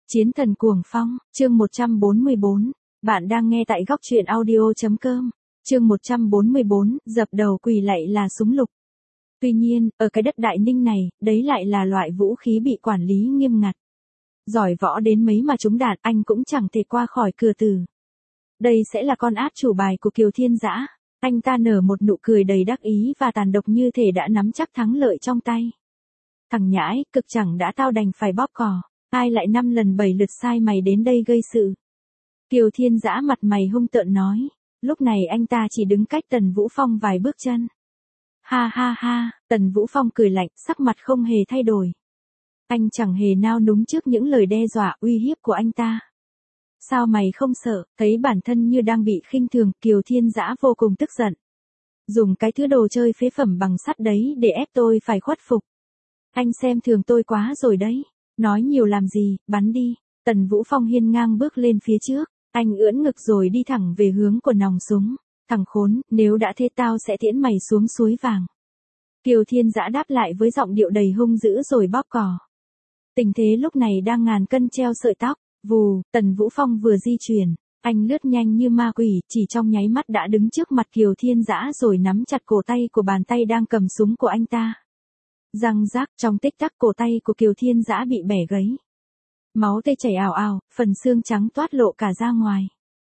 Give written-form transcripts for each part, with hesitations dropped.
Chiến thần cuồng phong, chương 144. Bạn đang nghe tại góc truyện audio.com. Chương 144, dập đầu quỳ lạy là súng lục. Tuy nhiên, ở cái đất Đại Ninh này, đấy lại là loại vũ khí bị quản lý nghiêm ngặt. Giỏi võ đến mấy mà trúng đạn, anh cũng chẳng thể qua khỏi cửa tử. Đây sẽ là con át chủ bài của Kiều Thiên Dã. Anh ta nở một nụ cười đầy đắc ý và tàn độc như thể đã nắm chắc thắng lợi trong tay. Thằng nhãi, cực chẳng đã tao đành phải bóp cò. Ai lại 5 lần 7 lượt sai mày đến đây gây sự. Kiều Thiên Dã mặt mày hung tợn nói. Lúc này anh ta chỉ đứng cách Tần Vũ Phong vài bước chân. Ha ha ha, Tần Vũ Phong cười lạnh, sắc mặt không hề thay đổi. Anh chẳng hề nao núng trước những lời đe dọa uy hiếp của anh ta. Sao mày không sợ? Thấy bản thân như đang bị khinh thường, Kiều Thiên Dã vô cùng tức giận. Dùng cái thứ đồ chơi phế phẩm bằng sắt đấy để ép tôi phải khuất phục. Anh xem thường tôi quá rồi đấy. Nói nhiều làm gì, bắn đi. Tần Vũ Phong hiên ngang bước lên phía trước. Anh ưỡn ngực rồi đi thẳng về hướng của nòng súng. Thằng khốn, nếu đã thế tao sẽ tiễn mày xuống suối vàng. Kiều Thiên Dã đáp lại với giọng điệu đầy hung dữ rồi bóp cò. Tình thế lúc này đang ngàn cân treo sợi tóc. Vù, Tần Vũ Phong vừa di chuyển. Anh lướt nhanh như ma quỷ, chỉ trong nháy mắt đã đứng trước mặt Kiều Thiên Dã rồi nắm chặt cổ tay của bàn tay đang cầm súng của anh ta. Răng rác, trong tích tắc cổ tay của Kiều Thiên Dã bị bẻ gãy. Máu tươi chảy ào ào, phần xương trắng toát lộ cả ra ngoài.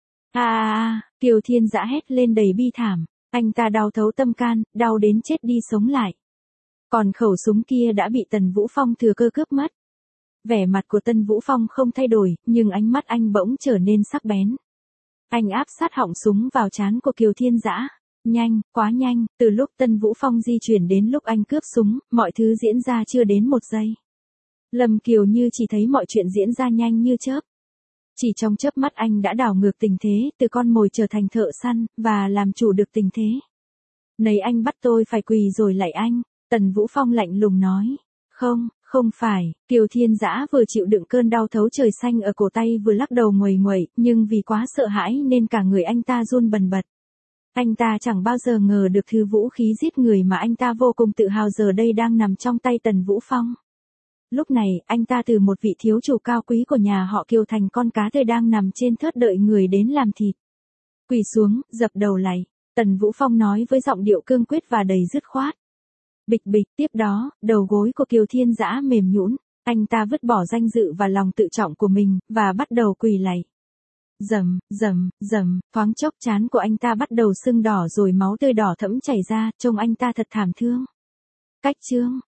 Kiều Thiên Dã hét lên đầy bi thảm. Anh ta đau thấu tâm can, đau đến chết đi sống lại. Còn khẩu súng kia đã bị Tần Vũ Phong thừa cơ cướp mất. Vẻ mặt của Tần Vũ Phong không thay đổi, nhưng ánh mắt anh bỗng trở nên sắc bén. Anh áp sát họng súng vào trán của Kiều Thiên Dã. Nhanh, quá nhanh, từ lúc Tần Vũ Phong di chuyển đến lúc anh cướp súng, mọi thứ diễn ra chưa đến 1 giây. Lâm Kiều như chỉ thấy mọi chuyện diễn ra nhanh như chớp. Chỉ trong chớp mắt anh đã đảo ngược tình thế, từ con mồi trở thành thợ săn, và làm chủ được tình thế. Này anh bắt tôi phải quỳ rồi lạy anh, Tần Vũ Phong lạnh lùng nói. Không phải, Kiều Thiên Dã vừa chịu đựng cơn đau thấu trời xanh ở cổ tay vừa lắc đầu nguầy nguậy, nhưng vì quá sợ hãi nên cả người anh ta run bần bật. Anh ta chẳng bao giờ ngờ được thứ vũ khí giết người mà anh ta vô cùng tự hào giờ đây đang nằm trong tay Tần Vũ Phong. Lúc này, anh ta từ một vị thiếu chủ cao quý của nhà họ Kiều thành con cá tươi đang nằm trên thớt đợi người đến làm thịt. Quỳ xuống, dập đầu lạy, Tần Vũ Phong nói với giọng điệu cương quyết và đầy dứt khoát. Bịch bịch, tiếp đó, đầu gối của Kiều Thiên Dã mềm nhũn, anh ta vứt bỏ danh dự và lòng tự trọng của mình, và bắt đầu quỳ lạy. Rầm, thoáng chốc trán của anh ta bắt đầu sưng đỏ rồi máu tươi đỏ thẫm chảy ra, trông anh ta thật thảm thương. Cách chương,